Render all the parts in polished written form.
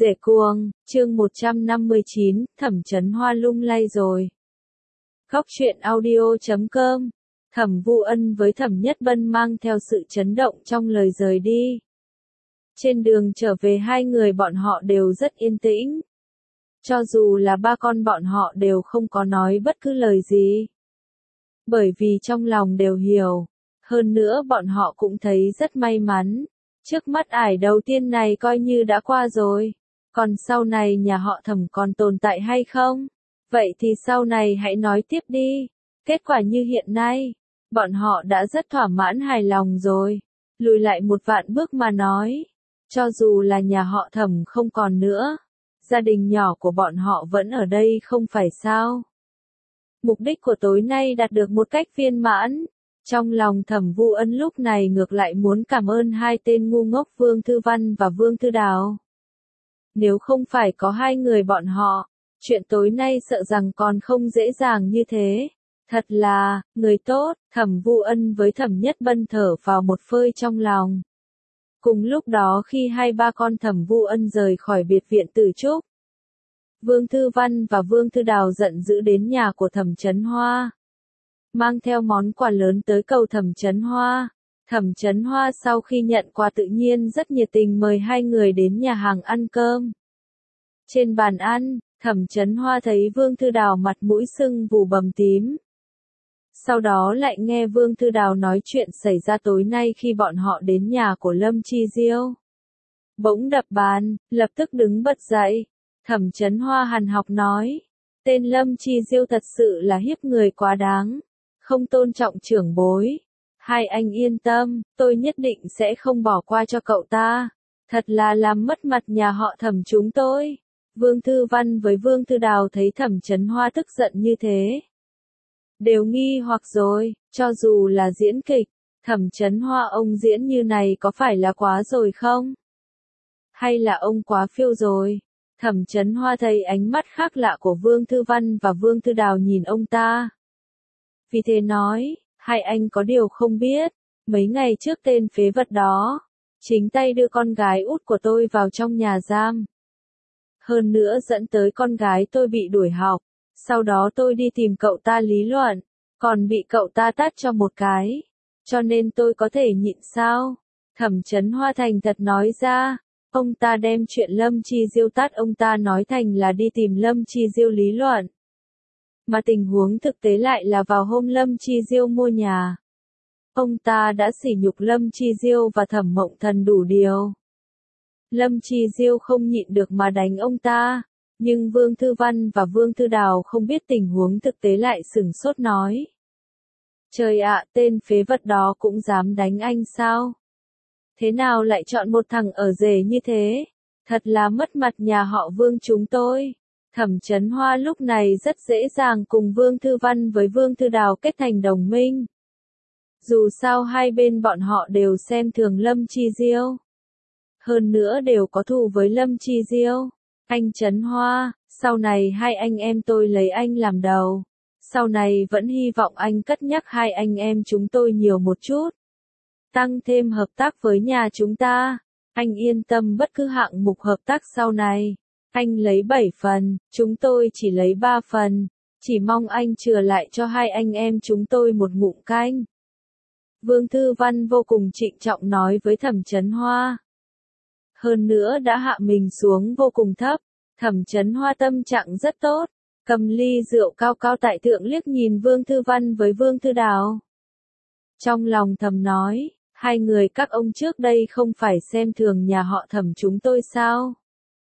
Rể cuồng, chương 159, Thẩm Chấn Hoa lung lay rồi. Góc truyện audio.com. Thẩm Vu Ân với Thẩm Nhất Bân mang theo sự chấn động trong lời rời đi. Trên đường trở về hai người bọn họ đều rất yên tĩnh. Cho dù là ba con bọn họ đều không có nói bất cứ lời gì. Bởi vì trong lòng đều hiểu. Hơn nữa bọn họ cũng thấy rất may mắn. Trước mắt ải đầu tiên này coi như đã qua rồi. Còn sau này nhà họ Thẩm còn tồn tại hay không? Vậy thì sau này hãy nói tiếp đi. Kết quả như hiện nay, bọn họ đã rất thỏa mãn hài lòng rồi. Lùi lại một vạn bước mà nói. Cho dù là nhà họ Thẩm không còn nữa, gia đình nhỏ của bọn họ vẫn ở đây không phải sao? Mục đích của tối nay đạt được một cách viên mãn. Trong lòng Thẩm Vu Ân lúc này ngược lại muốn cảm ơn hai tên ngu ngốc Vương Thư Văn và Vương Thư Đào. Nếu không phải có hai người bọn họ, chuyện tối nay sợ rằng còn không dễ dàng như thế. Thật là, người tốt, Thẩm Vu Ân với Thẩm Nhất Bân thở vào một phơi trong lòng. Cùng lúc đó khi hai ba con Thẩm Vu Ân rời khỏi biệt viện Tử Trúc, Vương Thư Văn và Vương Thư Đào giận dữ đến nhà của Thẩm Chấn Hoa. Mang theo món quà lớn tới cầu Thẩm Chấn Hoa. Thẩm Chấn Hoa sau khi nhận quà tự nhiên rất nhiệt tình mời hai người đến nhà hàng ăn cơm. Trên bàn ăn, Thẩm Chấn Hoa thấy Vương Thư Đào mặt mũi sưng vù bầm tím. Sau đó lại nghe Vương Thư Đào nói chuyện xảy ra tối nay khi bọn họ đến nhà của Lâm Chi Diêu. Bỗng đập bàn, lập tức đứng bật dậy. Thẩm Chấn Hoa hằn học nói, tên Lâm Chi Diêu thật sự là hiếp người quá đáng, không tôn trọng trưởng bối. Hai anh yên tâm, tôi nhất định sẽ không bỏ qua cho cậu ta. Thật là làm mất mặt nhà họ Thẩm chúng tôi. Vương Thư Văn với Vương Thư Đào thấy Thẩm Chấn Hoa tức giận như thế, đều nghi hoặc rồi, cho dù là diễn kịch, Thẩm Chấn Hoa ông diễn như này có phải là quá rồi không? Hay là ông quá phiêu rồi? Thẩm Chấn Hoa thấy ánh mắt khác lạ của Vương Thư Văn và Vương Thư Đào nhìn ông ta. Vì thế nói, hai anh có điều không biết, mấy ngày trước tên phế vật đó, chính tay đưa con gái út của tôi vào trong nhà giam. Hơn nữa dẫn tới con gái tôi bị đuổi học, sau đó tôi đi tìm cậu ta lý luận, còn bị cậu ta tát cho một cái, cho nên tôi có thể nhịn sao? Thẩm Chấn Hoa thành thật nói ra, ông ta đem chuyện Lâm Chi Diêu tát ông ta nói thành là đi tìm Lâm Chi Diêu lý luận. Mà tình huống thực tế lại là vào hôm Lâm Chi Diêu mua nhà, ông ta đã sỉ nhục Lâm Chi Diêu và Thẩm Mộng Thần đủ điều. Lâm Chi Diêu không nhịn được mà đánh ông ta, nhưng Vương Thư Văn và Vương Thư Đào không biết tình huống thực tế lại sửng sốt nói. Trời ạ, tên phế vật đó cũng dám đánh anh sao? Thế nào lại chọn một thằng ở rể như thế? Thật là mất mặt nhà họ Vương chúng tôi. Thẩm Chấn Hoa lúc này rất dễ dàng cùng Vương Thư Văn với Vương Thư Đào kết thành đồng minh. Dù sao hai bên bọn họ đều xem thường Lâm Chi Diêu. Hơn nữa đều có thù với Lâm Chi Diêu. Anh Chấn Hoa, sau này hai anh em tôi lấy anh làm đầu. Sau này vẫn hy vọng anh cất nhắc hai anh em chúng tôi nhiều một chút. Tăng thêm hợp tác với nhà chúng ta. Anh yên tâm bất cứ hạng mục hợp tác sau này. Anh lấy 7 phần, chúng tôi chỉ lấy 3 phần. Chỉ mong anh chừa lại cho hai anh em chúng tôi một ngụm canh. Vương Thư Văn vô cùng trịnh trọng nói với Thẩm Chấn Hoa. Hơn nữa đã hạ mình xuống vô cùng thấp. Thẩm Chấn Hoa tâm trạng rất tốt. Cầm ly rượu cao cao tại thượng liếc nhìn Vương Thư Văn với Vương Thư Đào. Trong lòng thầm nói, hai người các ông trước đây không phải xem thường nhà họ Thẩm chúng tôi sao?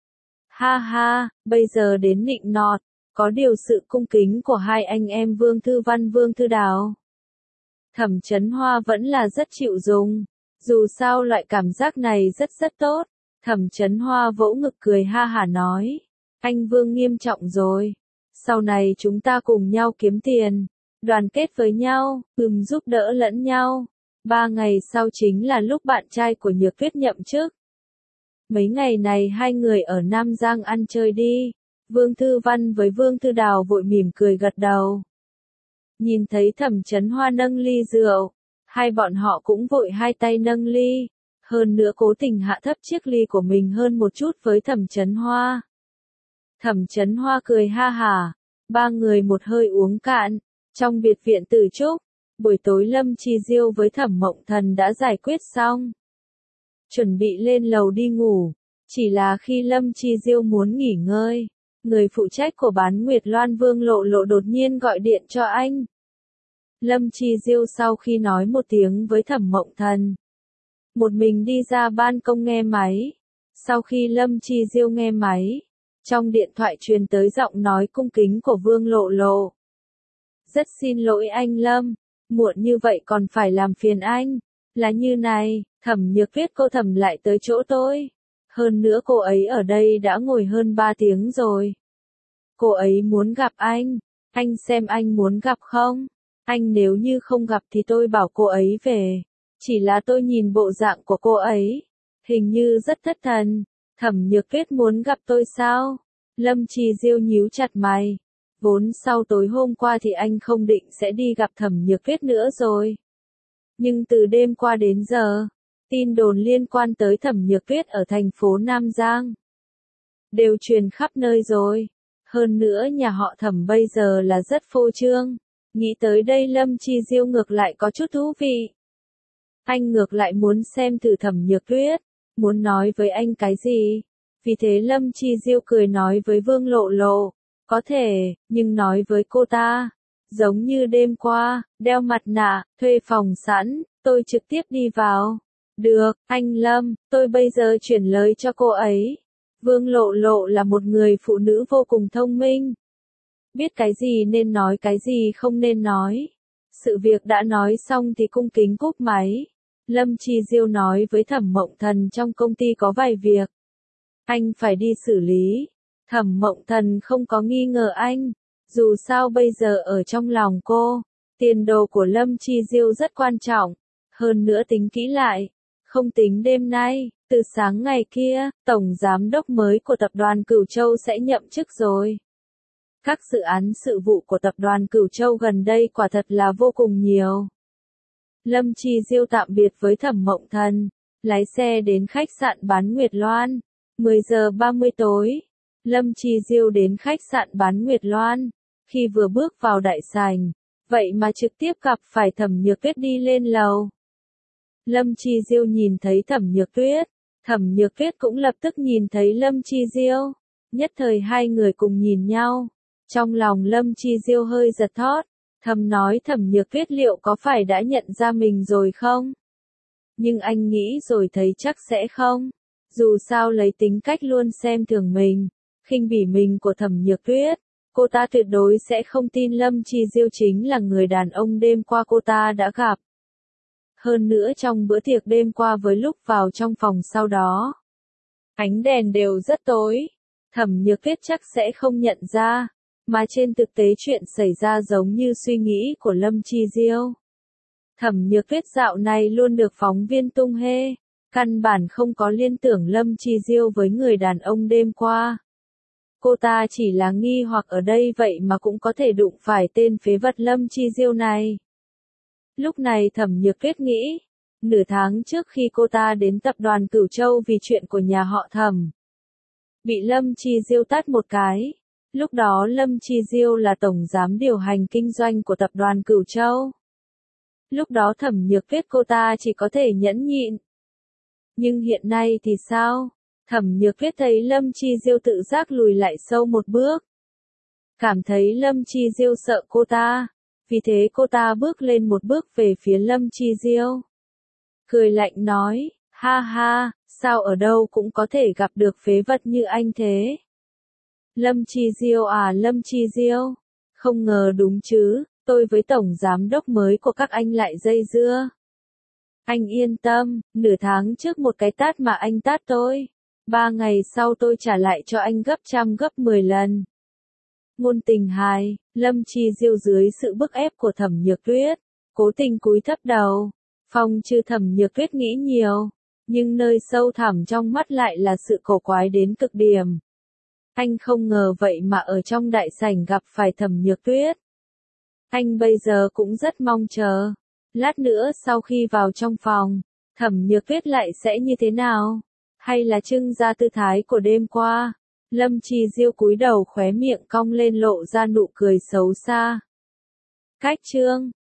Ha ha, bây giờ đến nịnh nọt, có điều sự cung kính của hai anh em Vương Thư Văn Vương Thư Đào. Thẩm Chấn Hoa vẫn là rất chịu dùng, dù sao loại cảm giác này rất tốt. Thẩm Chấn Hoa vỗ ngực cười ha hả nói, anh Vương nghiêm trọng rồi, sau này chúng ta cùng nhau kiếm tiền, đoàn kết với nhau, giúp đỡ lẫn nhau. 3 ngày sau chính là lúc bạn trai của Nhược Tuyết nhậm chức. Mấy ngày này hai người ở Nam Giang ăn chơi đi. Vương Thư Văn với Vương Thư Đào vội mỉm cười gật đầu. Nhìn thấy Thẩm Chấn Hoa nâng ly rượu, hai bọn họ cũng vội hai tay nâng ly. hơn nữa cố tình hạ thấp chiếc ly của mình hơn một chút với Thẩm Chấn Hoa. Thẩm Chấn Hoa cười ha hả, ba người một hơi uống cạn. Trong biệt viện Tử Trúc, buổi tối Lâm Chi Diêu với Thẩm Mộng Thần đã giải quyết xong. Chuẩn bị lên lầu đi ngủ, chỉ là khi Lâm Chi Diêu muốn nghỉ ngơi, người phụ trách của Bán Nguyệt Loan Vương Lộ Lộ đột nhiên gọi điện cho anh. Lâm Chi Diêu sau khi nói một tiếng với Thẩm Mộng Thần, một mình đi ra ban công nghe máy. Sau khi Lâm Chi Diêu nghe máy, trong điện thoại truyền tới giọng nói cung kính của Vương Lộ Lộ. Rất xin lỗi anh Lâm, muộn như vậy còn phải làm phiền anh. Là như này, Thẩm Nhược Tuyết cô Thẩm lại tới chỗ tôi. Hơn nữa cô ấy ở đây đã ngồi hơn 3 tiếng rồi. Cô ấy muốn gặp anh xem anh muốn gặp không? Anh nếu như không gặp thì tôi bảo cô ấy về. Chỉ là tôi nhìn bộ dạng của cô ấy, hình như rất thất thần. Thẩm Nhược Tuyết muốn gặp tôi sao? Lâm Chi Diêu nhíu chặt mày. Vốn sau tối hôm qua thì anh không định sẽ đi gặp Thẩm Nhược Tuyết nữa rồi. Nhưng từ đêm qua đến giờ, tin đồn liên quan tới Thẩm Nhược Tuyết ở thành phố Nam Giang đều truyền khắp nơi rồi. Hơn nữa nhà họ Thẩm bây giờ là rất phô trương. Nghĩ tới đây Lâm Chi Diêu ngược lại có chút thú vị. Anh ngược lại muốn xem thử Thẩm Nhược Tuyết muốn nói với anh cái gì. Vì thế Lâm Chi Diêu cười nói với Vương Lộ Lộ, có thể, nhưng nói với cô ta, giống như đêm qua, đeo mặt nạ, thuê phòng sẵn, tôi trực tiếp đi vào. Được, anh Lâm, tôi bây giờ chuyển lời cho cô ấy. Vương Lộ Lộ là một người phụ nữ vô cùng thông minh. Biết cái gì nên nói cái gì không nên nói. Sự việc đã nói xong thì cung kính cúp máy. Lâm Chi Diêu nói với Thẩm Mộng Thần trong công ty có vài việc anh phải đi xử lý. Thẩm Mộng Thần không có nghi ngờ anh. Dù sao bây giờ ở trong lòng cô, tiền đồ của Lâm Chi Diêu rất quan trọng. Hơn nữa tính kỹ lại, không tính đêm nay, từ sáng ngày kia, Tổng Giám đốc mới của tập đoàn Cửu Châu sẽ nhậm chức rồi. Các dự án sự vụ của tập đoàn Cửu Châu gần đây quả thật là vô cùng nhiều. Lâm Chi Diêu tạm biệt với Thẩm Mộng Thần, lái xe đến khách sạn Bán Nguyệt Loan. 10 giờ 30 tối, Lâm Chi Diêu đến khách sạn Bán Nguyệt Loan. Khi vừa bước vào đại sảnh, vậy mà trực tiếp gặp phải Thẩm Nhược Tuyết đi lên lầu. Lâm Chi Diêu nhìn thấy Thẩm Nhược Tuyết, Thẩm Nhược Tuyết cũng lập tức nhìn thấy Lâm Chi Diêu. Nhất thời hai người cùng nhìn nhau. Trong lòng Lâm Chi Diêu hơi giật thót, thầm nói Thẩm Nhược Tuyết liệu có phải đã nhận ra mình rồi không? Nhưng anh nghĩ rồi thấy chắc sẽ không. Dù sao lấy tính cách luôn xem thường mình, khinh bỉ mình của Thẩm Nhược Tuyết, cô ta tuyệt đối sẽ không tin Lâm Chi Diêu chính là người đàn ông đêm qua cô ta đã gặp. Hơn nữa trong bữa tiệc đêm qua với lúc vào trong phòng sau đó, ánh đèn đều rất tối, Thẩm Nhược Tuyết chắc sẽ không nhận ra, mà trên thực tế chuyện xảy ra giống như suy nghĩ của Lâm Chi Diêu. Thẩm Nhược Tuyết dạo này luôn được phóng viên tung hê, căn bản không có liên tưởng Lâm Chi Diêu với người đàn ông đêm qua. Cô ta chỉ là nghi hoặc ở đây vậy mà cũng có thể đụng phải tên phế vật Lâm Chi Diêu này. Lúc này Thẩm Nhược Tuyết nghĩ, nửa tháng trước khi cô ta đến tập đoàn Cửu Châu vì chuyện của nhà họ Thẩm, bị Lâm Chi Diêu tát một cái. Lúc đó Lâm Chi Diêu là tổng giám điều hành kinh doanh của tập đoàn Cửu Châu. Lúc đó Thẩm Nhược Tuyết cô ta chỉ có thể nhẫn nhịn. Nhưng hiện nay thì sao? Thẩm Nhược Tuyết thấy Lâm Chi Diêu tự giác lùi lại sâu một bước. Cảm thấy Lâm Chi Diêu sợ cô ta. Vì thế cô ta bước lên một bước về phía Lâm Chi Diêu. Cười lạnh nói, ha ha, sao ở đâu cũng có thể gặp được phế vật như anh thế? Lâm Chi Diêu à Lâm Chi Diêu, không ngờ đúng chứ, tôi với tổng giám đốc mới của các anh lại dây dưa. Anh yên tâm, nửa tháng trước một cái tát mà anh tát tôi, 3 ngày sau tôi trả lại cho anh gấp 100 gấp 10 lần. Ngôn tình hài, Lâm Chi Diêu dưới sự bức ép của Thẩm Nhược Tuyết, cố tình cúi thấp đầu. Phong Trư Thẩm Nhược Tuyết nghĩ nhiều, nhưng nơi sâu thẳm trong mắt lại là sự cổ quái đến cực điểm. Anh không ngờ vậy mà ở trong đại sảnh gặp phải Thẩm Nhược Tuyết. Anh bây giờ cũng rất mong chờ. Lát nữa sau khi vào trong phòng, Thẩm Nhược Tuyết lại sẽ như thế nào? Hay là trưng ra tư thái của đêm qua? Lâm Chi Diêu cúi đầu khóe miệng cong lên lộ ra nụ cười xấu xa. Cách chương